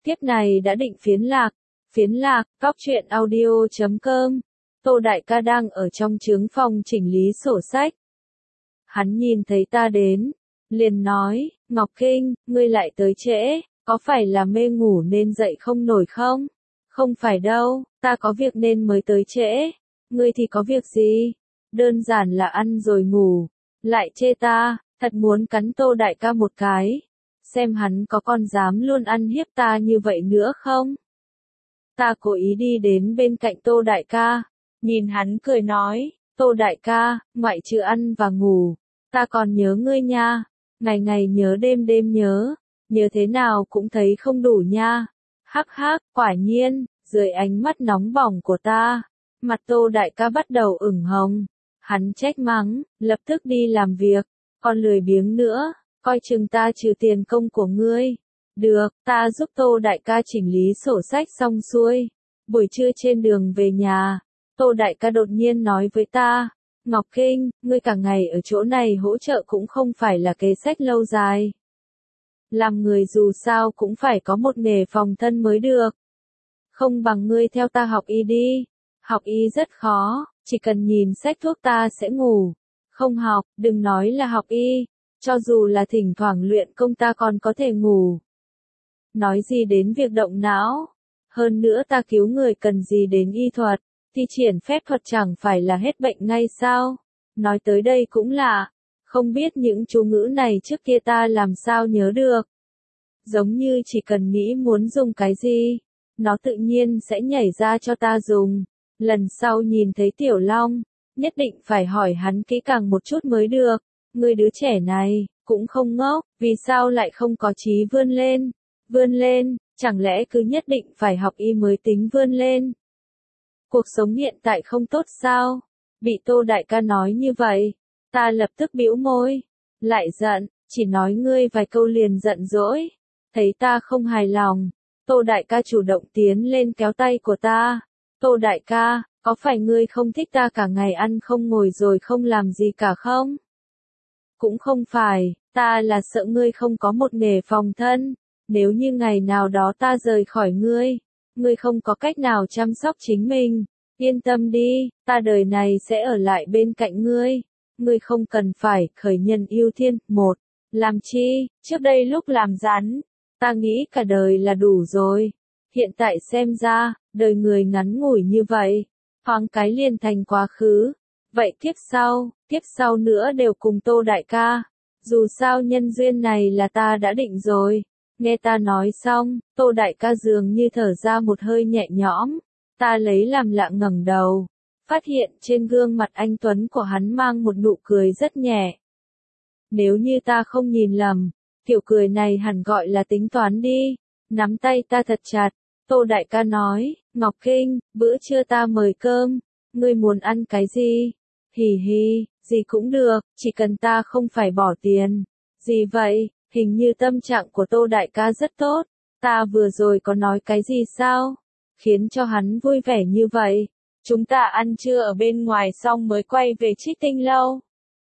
Tiếp này đã định phiến lạc, cóc truyện audio.com. Tô Đại ca đang ở trong chướng phòng chỉnh lý sổ sách. Hắn nhìn thấy ta đến, liền nói, Ngọc Kinh, ngươi lại tới trễ, có phải là mê ngủ nên dậy không nổi không? Không phải đâu, ta có việc nên mới tới trễ. Ngươi thì có việc gì? Đơn giản là ăn rồi ngủ. Lại chê ta, thật muốn cắn Tô Đại ca một cái. Xem hắn có còn dám luôn ăn hiếp ta như vậy nữa không? Ta cố ý đi đến bên cạnh Tô Đại ca, nhìn hắn cười nói, Tô Đại ca, ngoại trừ ăn và ngủ, ta còn nhớ ngươi nha, ngày ngày nhớ đêm đêm nhớ thế nào cũng thấy không đủ nha. Hắc hắc, quả nhiên, dưới ánh mắt nóng bỏng của ta, mặt Tô Đại ca bắt đầu ửng hồng, hắn trách mắng, lập tức đi làm việc, còn lười biếng nữa, coi chừng ta trừ tiền công của ngươi. Được, ta giúp Tô Đại ca chỉnh lý sổ sách xong xuôi. Buổi trưa trên đường về nhà, Tô Đại ca đột nhiên nói với ta, Ngọc Kinh, ngươi cả ngày ở chỗ này hỗ trợ cũng không phải là kế sách lâu dài. Làm người dù sao cũng phải có một nghề phòng thân mới được. Không bằng ngươi theo ta học y đi. Học y rất khó, chỉ cần nhìn sách thuốc ta sẽ ngủ. Không học, đừng nói là học y, cho dù là thỉnh thoảng luyện công ta còn có thể ngủ. Nói gì đến việc động não, hơn nữa ta cứu người cần gì đến y thuật, thi triển phép thuật chẳng phải là hết bệnh ngay sao? Nói tới đây cũng lạ, không biết những chú ngữ này trước kia ta làm sao nhớ được. Giống như chỉ cần nghĩ muốn dùng cái gì, nó tự nhiên sẽ nhảy ra cho ta dùng. Lần sau nhìn thấy Tiểu Long, nhất định phải hỏi hắn kỹ càng một chút mới được. Người đứa trẻ này, cũng không ngốc, vì sao lại không có chí vươn lên? Vươn lên, chẳng lẽ cứ nhất định phải học y mới tính vươn lên? Cuộc sống hiện tại không tốt sao? Bị Tô Đại ca nói như vậy, ta lập tức bĩu môi, lại giận, chỉ nói ngươi vài câu liền giận dỗi. Thấy ta không hài lòng, Tô Đại ca chủ động tiến lên kéo tay của ta. Tô Đại ca, có phải ngươi không thích ta cả ngày ăn không ngồi rồi không làm gì cả không? Cũng không phải, ta là sợ ngươi không có một nghề phòng thân. Nếu như ngày nào đó ta rời khỏi ngươi không có cách nào chăm sóc chính mình, yên tâm đi, ta đời này sẽ ở lại bên cạnh ngươi không cần phải khởi nhân ưu thiên, một, làm chi, trước đây lúc làm rắn, ta nghĩ cả đời là đủ rồi, hiện tại xem ra, đời người ngắn ngủi như vậy, thoáng cái liền thành quá khứ, vậy tiếp sau nữa đều cùng Tô Đại ca, dù sao nhân duyên này là ta đã định rồi. Nghe ta nói xong, Tô Đại ca dường như thở ra một hơi nhẹ nhõm, ta lấy làm lạ ngẩng đầu, phát hiện trên gương mặt anh Tuấn của hắn mang một nụ cười rất nhẹ. Nếu như ta không nhìn lầm, kiểu cười này hẳn gọi là tính toán đi, nắm tay ta thật chặt, Tô Đại ca nói, Ngọc Kinh, bữa trưa ta mời cơm, ngươi muốn ăn cái gì? Hì hì, gì cũng được, chỉ cần ta không phải bỏ tiền. Gì vậy? Hình như tâm trạng của Tô Đại ca rất tốt, ta vừa rồi có nói cái gì sao? Khiến cho hắn vui vẻ như vậy. Chúng ta ăn trưa ở bên ngoài xong mới quay về Trích Tinh lâu.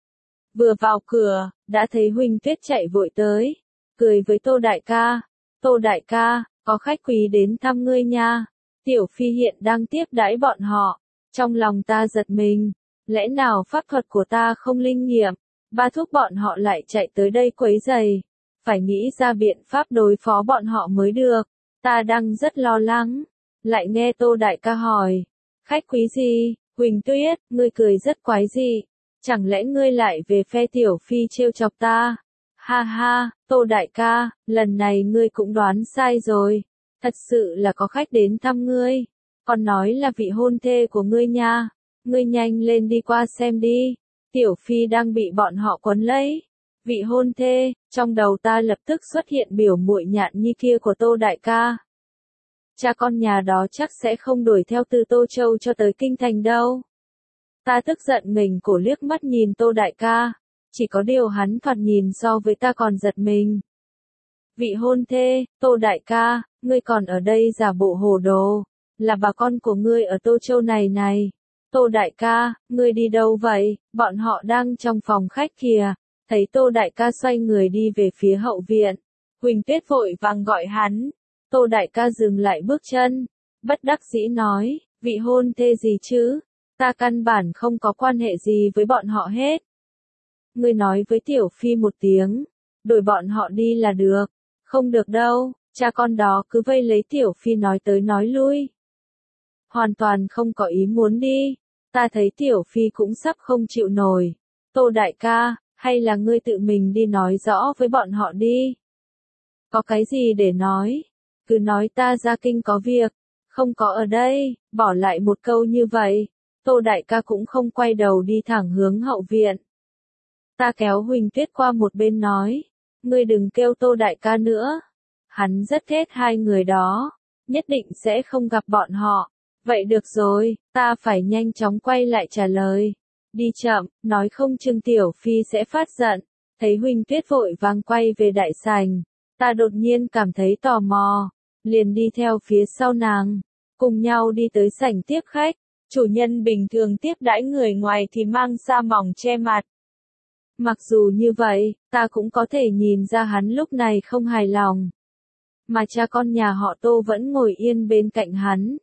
Vừa vào cửa, đã thấy Huỳnh Tuyết chạy vội tới, cười với Tô Đại ca. Tô Đại ca, có khách quý đến thăm ngươi nha. Tiểu Phi hiện đang tiếp đãi bọn họ. Trong lòng ta giật mình, lẽ nào pháp thuật của ta không linh nghiệm, ba thúc bọn họ lại chạy tới đây quấy rầy. Phải nghĩ ra biện pháp đối phó bọn họ mới được. Ta đang rất lo lắng. Lại nghe Tô Đại ca hỏi. Khách quý gì? Huỳnh Tuyết, ngươi cười rất quái dị. Chẳng lẽ ngươi lại về phe Tiểu Phi trêu chọc ta? Ha ha, Tô Đại ca, lần này ngươi cũng đoán sai rồi. Thật sự là có khách đến thăm ngươi. Còn nói là vị hôn thê của ngươi nha. Ngươi nhanh lên đi qua xem đi. Tiểu Phi đang bị bọn họ quấn lấy. Vị hôn thê, trong đầu ta lập tức xuất hiện biểu muội Nhạn Nhi kia của Tô Đại ca. Cha con nhà đó chắc sẽ không đuổi theo từ Tô Châu cho tới Kinh Thành đâu. Ta tức giận mình cổ liếc mắt nhìn Tô Đại ca, chỉ có điều hắn thoạt nhìn so với ta còn giật mình. Vị hôn thê, Tô Đại ca, ngươi còn ở đây giả bộ hồ đồ, là bà con của ngươi ở Tô Châu này. Tô Đại ca, ngươi đi đâu vậy? Bọn họ đang trong phòng khách kìa. Thấy Tô Đại ca xoay người đi về phía hậu viện, Huỳnh Tuyết vội vàng gọi hắn. Tô đại ca dừng lại bước chân, bất đắc dĩ nói, vị hôn thê gì chứ, ta căn bản không có quan hệ gì với bọn họ hết. Ngươi nói với Tiểu Phi một tiếng, đổi bọn họ đi là được. Không được đâu, cha con đó cứ vây lấy Tiểu Phi nói tới nói lui. Hoàn toàn không có ý muốn đi, ta thấy Tiểu Phi cũng sắp không chịu nổi. Tô đại ca, hay là ngươi tự mình đi nói rõ với bọn họ đi. Có cái gì để nói, cứ nói ta ra kinh có việc, không có ở đây, bỏ lại một câu như vậy. Tô đại ca cũng không quay đầu đi thẳng hướng hậu viện. Ta kéo Huỳnh Tuyết qua một bên nói, ngươi đừng kêu Tô đại ca nữa. Hắn rất ghét hai người đó, nhất định sẽ không gặp bọn họ. Vậy được rồi, ta phải nhanh chóng quay lại trả lời. Đi chậm, nói không chừng Tiểu Phi sẽ phát giận. Thấy Huỳnh Tuyết vội vàng quay về đại sảnh, ta đột nhiên cảm thấy tò mò, liền đi theo phía sau nàng, cùng nhau đi tới sảnh tiếp khách. Chủ nhân bình thường tiếp đãi người ngoài thì mang sa mỏng che mặt. Mặc dù như vậy, ta cũng có thể nhìn ra hắn lúc này không hài lòng. Mà cha con nhà họ Tô vẫn ngồi yên bên cạnh hắn.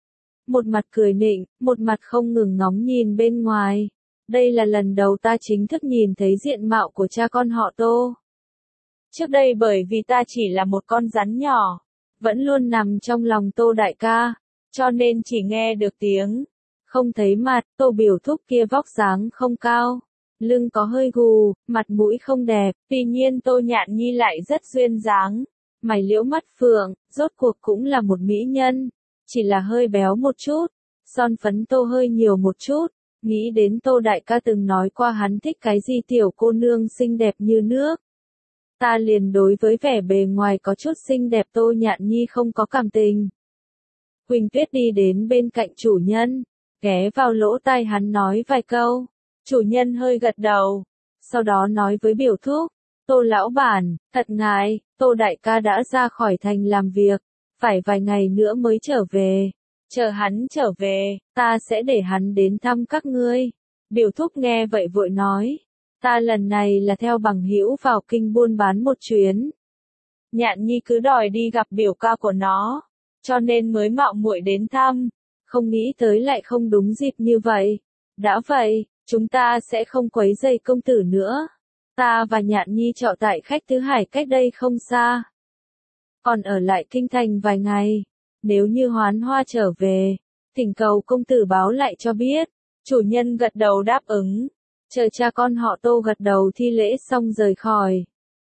Một mặt cười nịnh, một mặt không ngừng ngóng nhìn bên ngoài. Đây là lần đầu ta chính thức nhìn thấy diện mạo của cha con họ Tô. Trước đây bởi vì ta chỉ là một con rắn nhỏ, vẫn luôn nằm trong lòng Tô đại ca, cho nên chỉ nghe được tiếng, không thấy mặt. Tô biểu thúc kia vóc dáng không cao, lưng có hơi gù, mặt mũi không đẹp, tuy nhiên Tô Nhạn Nhi lại rất duyên dáng, mày liễu mắt phượng, rốt cuộc cũng là một mỹ nhân, chỉ là hơi béo một chút, son phấn tô hơi nhiều một chút. Nghĩ đến Tô đại ca từng nói qua hắn thích cái gì tiểu cô nương xinh đẹp như nước. Ta liền đối với vẻ bề ngoài có chút xinh đẹp Tô Nhạn Nhi không có cảm tình. Huỳnh Tuyết đi đến bên cạnh chủ nhân, ghé vào lỗ tai hắn nói vài câu. Chủ nhân hơi gật đầu, sau đó nói với biểu thúc, Tô lão bản, thật ngại, Tô đại ca đã ra khỏi thành làm việc, phải vài ngày nữa mới trở về. Chờ hắn trở về, ta sẽ để hắn đến thăm các ngươi. Biểu thúc nghe vậy vội nói, ta lần này là theo bằng hữu vào kinh buôn bán một chuyến. Nhạn Nhi cứ đòi đi gặp biểu ca của nó, cho nên mới mạo muội đến thăm, không nghĩ tới lại không đúng dịp như vậy. Đã vậy, chúng ta sẽ không quấy rầy công tử nữa. Ta và Nhạn Nhi trọ tại khách Tứ Hải cách đây không xa. Còn ở lại kinh thành vài ngày. Nếu như Hoán Hoa trở về, thỉnh cầu công tử báo lại cho biết. Chủ nhân gật đầu đáp ứng. Chờ cha con họ Tô gật đầu thi lễ xong rời khỏi.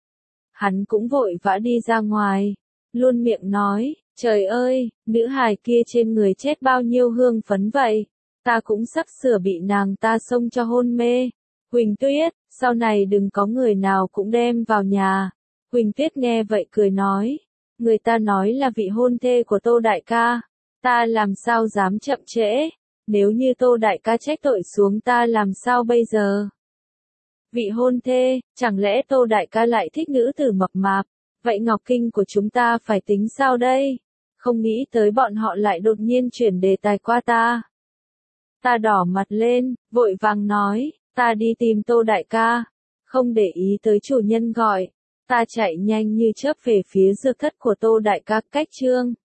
Hắn cũng vội vã đi ra ngoài, luôn miệng nói, trời ơi, nữ hài kia trên người chết bao nhiêu hương phấn vậy, ta cũng sắp sửa bị nàng ta xông cho hôn mê. Huỳnh Tuyết, sau này đừng có người nào cũng đem vào nhà. Huỳnh Tuyết nghe vậy cười nói, người ta nói là vị hôn thê của Tô đại ca, ta làm sao dám chậm trễ, nếu như Tô đại ca trách tội xuống ta làm sao bây giờ? Vị hôn thê, chẳng lẽ Tô đại ca lại thích nữ tử mập mạp, vậy Ngọc Kinh của chúng ta phải tính sao đây? Không nghĩ tới bọn họ lại đột nhiên chuyển đề tài qua ta. Ta đỏ mặt lên, vội vàng nói, ta đi tìm Tô đại ca, không để ý tới chủ nhân gọi. Ta chạy nhanh như chớp về phía dược thất của Tô đại ca. Cách chương